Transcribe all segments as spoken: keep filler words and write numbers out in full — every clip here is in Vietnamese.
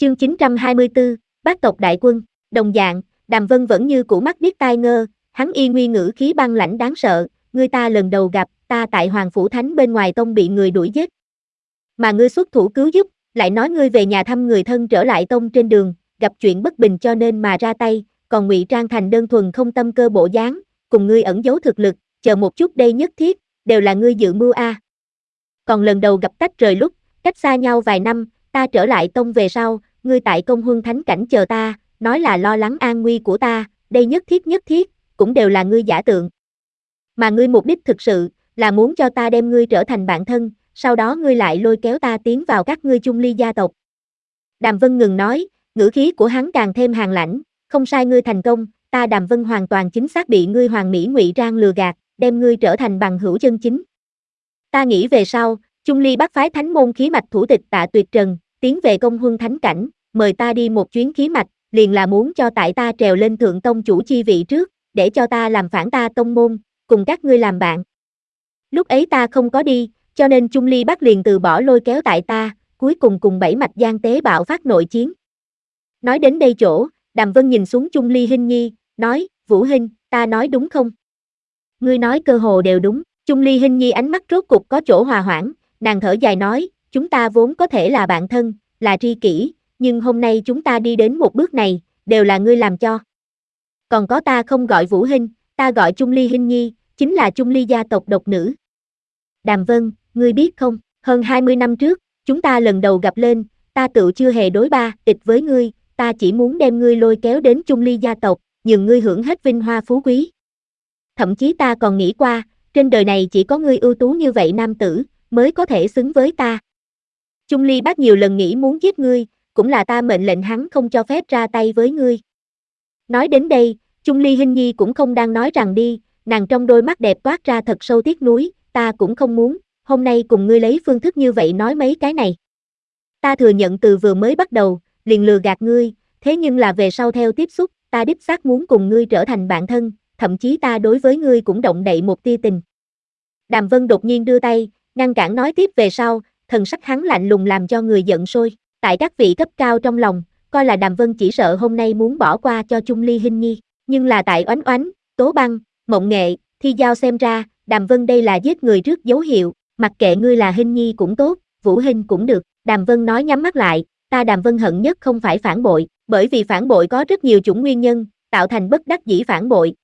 Chương chín trăm hai mươi tư, Bác tộc đại quân. Đồng dạng, Đàm Vân vẫn như cũ mắt điếc tai ngơ, hắn y nguyên ngữ khí băng lãnh đáng sợ, ngươi ta lần đầu gặp, ta tại Hoàng Phủ Thánh bên ngoài tông bị người đuổi giết. Mà ngươi xuất thủ cứu giúp, lại nói ngươi về nhà thăm người thân trở lại tông trên đường, gặp chuyện bất bình cho nên mà ra tay, còn ngụy trang thành đơn thuần không tâm cơ bộ dáng, cùng ngươi ẩn giấu thực lực, chờ một chút đây nhất thiết, đều là ngươi dự mưu a. À. Còn lần đầu gặp tách rời lúc, cách xa nhau vài năm, ta trở lại tông về sau, ngươi tại Công Huân Thánh cảnh chờ ta, nói là lo lắng an nguy của ta, đây nhất thiết nhất thiết, cũng đều là ngươi giả tượng. Mà ngươi mục đích thực sự, là muốn cho ta đem ngươi trở thành bạn thân, sau đó ngươi lại lôi kéo ta tiến vào các ngươi chung ly gia tộc. Đàm Vân ngừng nói, ngữ khí của hắn càng thêm hàn lãnh, không sai ngươi thành công, ta Đàm Vân hoàn toàn chính xác bị ngươi hoàng mỹ ngụy trang lừa gạt, đem ngươi trở thành bằng hữu chân chính. Ta nghĩ về sau, chung ly bắt phái thánh môn khí mạch thủ tịch Tạ Tuyệt Trần, tiến về Công Huân Thánh cảnh, mời ta đi một chuyến khí mạch, liền là muốn cho tại ta trèo lên thượng tông chủ chi vị trước, để cho ta làm phản ta tông môn, cùng các ngươi làm bạn. Lúc ấy ta không có đi, cho nên chung ly bắt liền từ bỏ lôi kéo tại ta, cuối cùng cùng bảy mạch giang tế bạo phát nội chiến. Nói đến đây chỗ, Đàm Vân nhìn xuống chung ly Hinh Nhi, nói, Vũ Hinh, ta nói đúng không? Ngươi nói cơ hồ đều đúng, chung ly Hinh Nhi ánh mắt rốt cục có chỗ hòa hoãn, nàng thở dài nói, chúng ta vốn có thể là bạn thân, là tri kỷ, nhưng hôm nay chúng ta đi đến một bước này, đều là ngươi làm cho. Còn có ta không gọi Vũ Hinh, ta gọi chung ly Hinh Nhi, chính là chung ly gia tộc độc nữ. Đàm Vân, ngươi biết không, hơn hai mươi năm trước, chúng ta lần đầu gặp lên, ta tự chưa hề đối ba, địch với ngươi, ta chỉ muốn đem ngươi lôi kéo đến chung ly gia tộc, nhường ngươi hưởng hết vinh hoa phú quý. Thậm chí ta còn nghĩ qua, trên đời này chỉ có ngươi ưu tú như vậy nam tử, mới có thể xứng với ta. Chung ly bác nhiều lần nghĩ muốn giết ngươi, cũng là ta mệnh lệnh hắn không cho phép ra tay với ngươi. Nói đến đây, chung ly Hinh Nhi cũng không đang nói rằng đi, nàng trong đôi mắt đẹp toát ra thật sâu tiếc nuối, ta cũng không muốn, hôm nay cùng ngươi lấy phương thức như vậy nói mấy cái này. Ta thừa nhận từ vừa mới bắt đầu, liền lừa gạt ngươi, thế nhưng là về sau theo tiếp xúc, ta đích xác muốn cùng ngươi trở thành bạn thân, thậm chí ta đối với ngươi cũng động đậy một tia tình. Đàm Vân đột nhiên đưa tay, ngăn cản nói tiếp về sau, thần sắc hắn lạnh lùng làm cho người giận sôi, tại các vị cấp cao trong lòng, coi là Đàm Vân chỉ sợ hôm nay muốn bỏ qua cho chung ly Hinh Nhi, nhưng là tại Oánh Oánh, Tố Băng, Mộng Nghệ, Thi Giao xem ra, Đàm Vân đây là giết người trước dấu hiệu, mặc kệ ngươi là Hinh Nhi cũng tốt, Vũ Hinh cũng được, Đàm Vân nói nhắm mắt lại, ta Đàm Vân hận nhất không phải phản bội, bởi vì phản bội có rất nhiều chủng nguyên nhân, tạo thành bất đắc dĩ phản bội.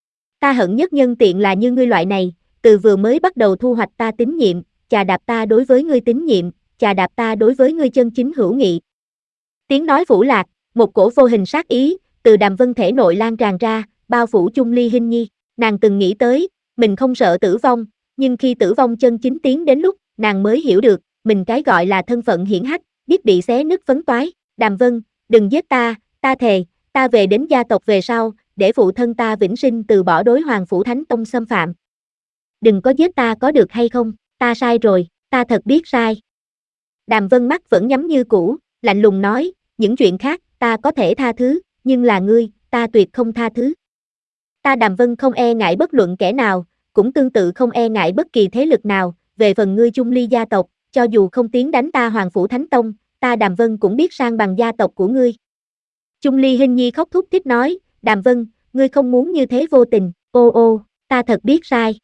Ta hận nhất nhân tiện là như ngươi loại này, từ vừa mới bắt đầu thu hoạch ta tín nhiệm, chà đạp ta đối với ngươi tín nhiệm, chà đạp ta đối với ngươi chân chính hữu nghị. Tiếng nói phủ lạc, một cổ vô hình sát ý, từ Đàm Vân thể nội lan tràn ra, bao phủ chung ly Hinh Nhi, nàng từng nghĩ tới, mình không sợ tử vong, nhưng khi tử vong chân chính tiến đến lúc, nàng mới hiểu được, mình cái gọi là thân phận hiển hách, biết bị xé nứt phấn toái, Đàm Vân, đừng giết ta, ta thề, ta về đến gia tộc về sau, để phụ thân ta vĩnh sinh từ bỏ đối Hoàng Phủ Thánh Tông xâm phạm. Đừng có giết ta có được hay không, ta sai rồi, ta thật biết sai. Đàm Vân mắt vẫn nhắm như cũ, lạnh lùng nói, những chuyện khác, ta có thể tha thứ, nhưng là ngươi, ta tuyệt không tha thứ. Ta Đàm Vân không e ngại bất luận kẻ nào, cũng tương tự không e ngại bất kỳ thế lực nào, về phần ngươi chung ly gia tộc, cho dù không tiến đánh ta Hoàng Phủ Thánh Tông, ta Đàm Vân cũng biết sang bằng gia tộc của ngươi. Chung ly Hinh Nhi khóc thút thít nói, Đàm Vân, ngươi không muốn như thế vô tình, ô ô, ta thật biết sai.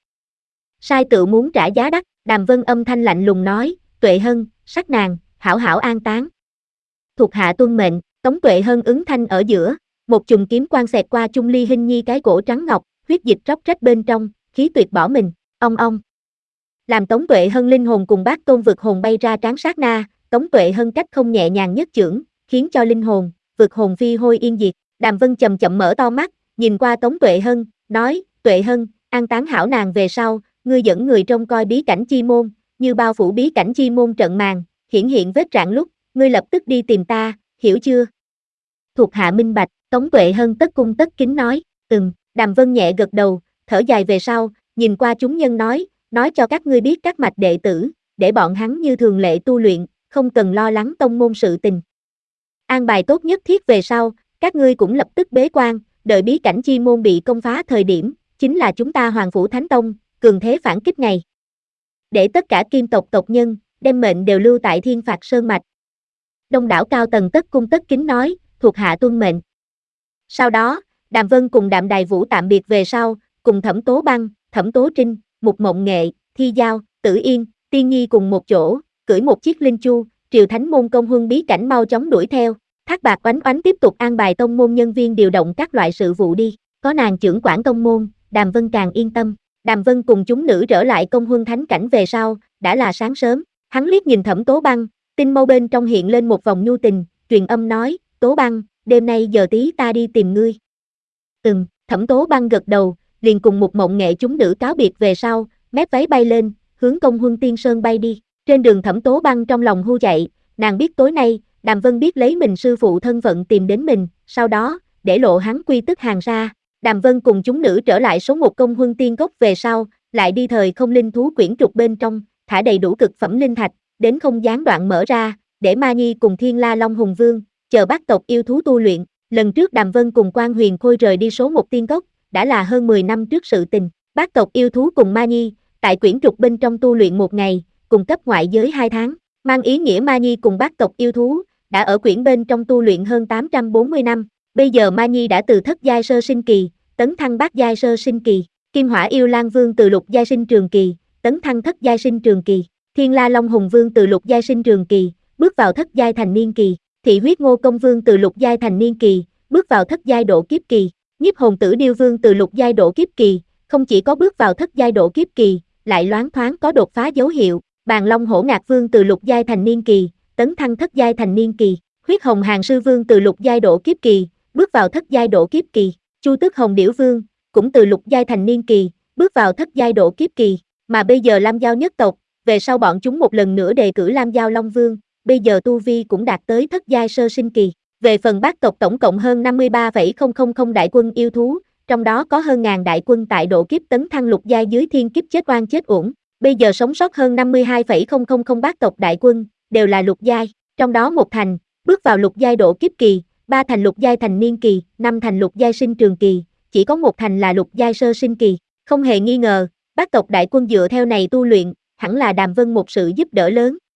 Sai tự muốn trả giá đắt, Đàm Vân âm thanh lạnh lùng nói, Tuệ Hân, sắc nàng, hảo hảo an táng. Thuộc hạ tuân mệnh, Tống Tuệ Hân ứng thanh ở giữa, một chùm kiếm quang xẹt qua chung ly Hinh Nhi cái cổ trắng ngọc, huyết dịch róc rách bên trong, khí tuyệt bỏ mình, ong ong. Làm Tống Tuệ Hân linh hồn cùng bát tôn vực hồn bay ra trán sát na, Tống Tuệ Hân cách không nhẹ nhàng nhất chưởng, khiến cho linh hồn, vực hồn phi hôi yên diệt. Đàm Vân chậm chậm mở to mắt, nhìn qua Tống Tuệ Hân, nói, Tuệ Hân, an táng hảo nàng về sau, ngươi dẫn người trông coi bí cảnh chi môn, như bao phủ bí cảnh chi môn trận màn, hiển hiện vết rạn lúc, ngươi lập tức đi tìm ta, hiểu chưa? Thuộc hạ minh bạch, Tống Tuệ Hân tất cung tất kính nói, ừm, Đàm Vân nhẹ gật đầu, thở dài về sau, nhìn qua chúng nhân nói, nói cho các ngươi biết các mạch đệ tử, để bọn hắn như thường lệ tu luyện, không cần lo lắng tông môn sự tình. An bài tốt nhất thiết về sau, các ngươi cũng lập tức bế quan, đợi bí cảnh chi môn bị công phá thời điểm, chính là chúng ta Hoàng Phủ Thánh Tông, cường thế phản kích ngày. Để tất cả kim tộc tộc nhân, đem mệnh đều lưu tại Thiên Phạt Sơn Mạch. Đông đảo cao tầng tất cung tất kính nói, thuộc hạ tuân mệnh. Sau đó, Đàm Vân cùng Đạm Đài Vũ tạm biệt về sau, cùng Thẩm Tố Băng, Thẩm Tố Trinh, Mục Mộng Nghệ, Thi Giao, Tử Yên, Tiên Nhi cùng một chỗ, cưỡi một chiếc linh chu, triều thánh môn công huân bí cảnh mau chóng đuổi theo. Thác Bạc Oánh Oánh tiếp tục an bài tông môn nhân viên điều động các loại sự vụ đi, có nàng trưởng quản tông môn, Đàm Vân càng yên tâm. Đàm Vân cùng chúng nữ trở lại công huân thánh cảnh về sau, đã là sáng sớm, hắn liếc nhìn Thẩm Tố Băng, tinh mâu bên trong hiện lên một vòng nhu tình, truyền âm nói, Tố Băng, đêm nay giờ tí ta đi tìm ngươi. Ừm, Thẩm Tố Băng gật đầu, liền cùng Mục Mộng Nghệ chúng nữ cáo biệt về sau, mép váy bay lên, hướng công huân tiên sơn bay đi. Trên đường Thẩm Tố Băng trong lòng hu chạy, nàng biết tối nay, Đàm Vân biết lấy mình sư phụ thân phận tìm đến mình, sau đó, để lộ hắn quy tức hàng ra. Đàm Vân cùng chúng nữ trở lại số một công huân tiên cốc về sau, lại đi thời không linh thú quyển trục bên trong, thả đầy đủ cực phẩm linh thạch, đến không gián đoạn mở ra, để Ma Nhi cùng Thiên La Long Hùng Vương, chờ bát tộc yêu thú tu luyện. Lần trước Đàm Vân cùng Quan Huyền Khôi rời đi số một tiên cốc, đã là hơn mười năm trước sự tình. Bát tộc yêu thú cùng Ma Nhi, tại quyển trục bên trong tu luyện một ngày, cùng cấp ngoại giới hai tháng, mang ý nghĩa Ma Nhi cùng bát tộc yêu thú, đã ở quyển bên trong tu luyện hơn tám trăm bốn mươi năm. Bây giờ Ma Nhi đã từ thất giai sơ sinh kỳ, tấn thăng bát giai sơ sinh kỳ. Kim Hỏa Yêu Lang Vương từ lục giai sinh trường kỳ, tấn thăng thất giai sinh trường kỳ. Thiên La Long Hùng Vương từ lục giai sinh trường kỳ, bước vào thất giai thành niên kỳ. Thị Huyết Ngô Công Vương từ lục giai thành niên kỳ, bước vào thất giai độ kiếp kỳ. Nhiếp Hồn Tử Điêu Vương từ lục giai độ kiếp kỳ, không chỉ có bước vào thất giai độ kiếp kỳ, lại loáng thoáng có đột phá dấu hiệu. Bàn Long Hổ Ngạc Vương từ lục giai thành niên kỳ, tấn thăng thất giai thành niên kỳ. Huyết Hồng Hàng Sư Vương từ lục giai độ kiếp kỳ, bước vào thất giai độ kiếp kỳ. Chu Tước Hồng Điểu Vương cũng từ lục giai thành niên kỳ, bước vào thất giai độ kiếp kỳ. Mà bây giờ Lam Giao nhất tộc, về sau bọn chúng một lần nữa đề cử Lam Giao Long Vương, bây giờ tu vi cũng đạt tới thất giai sơ sinh kỳ. Về phần bát tộc tổng cộng hơn năm mươi ba phẩy không không không đại quân yêu thú, trong đó có hơn ngàn đại quân tại độ kiếp tấn thăng lục giai dưới thiên kiếp chết oan chết uổng. Bây giờ sống sót hơn năm mươi hai phẩy không không không bát tộc đại quân, đều là lục giai, trong đó một thành, bước vào lục giai độ kiếp kỳ, ba thành lục giai thành niên kỳ, năm thành lục giai sinh trường kỳ, chỉ có một thành là lục giai sơ sinh kỳ. Không hề nghi ngờ, bát tộc đại quân dựa theo này tu luyện, hẳn là Đàm Vân một sự giúp đỡ lớn.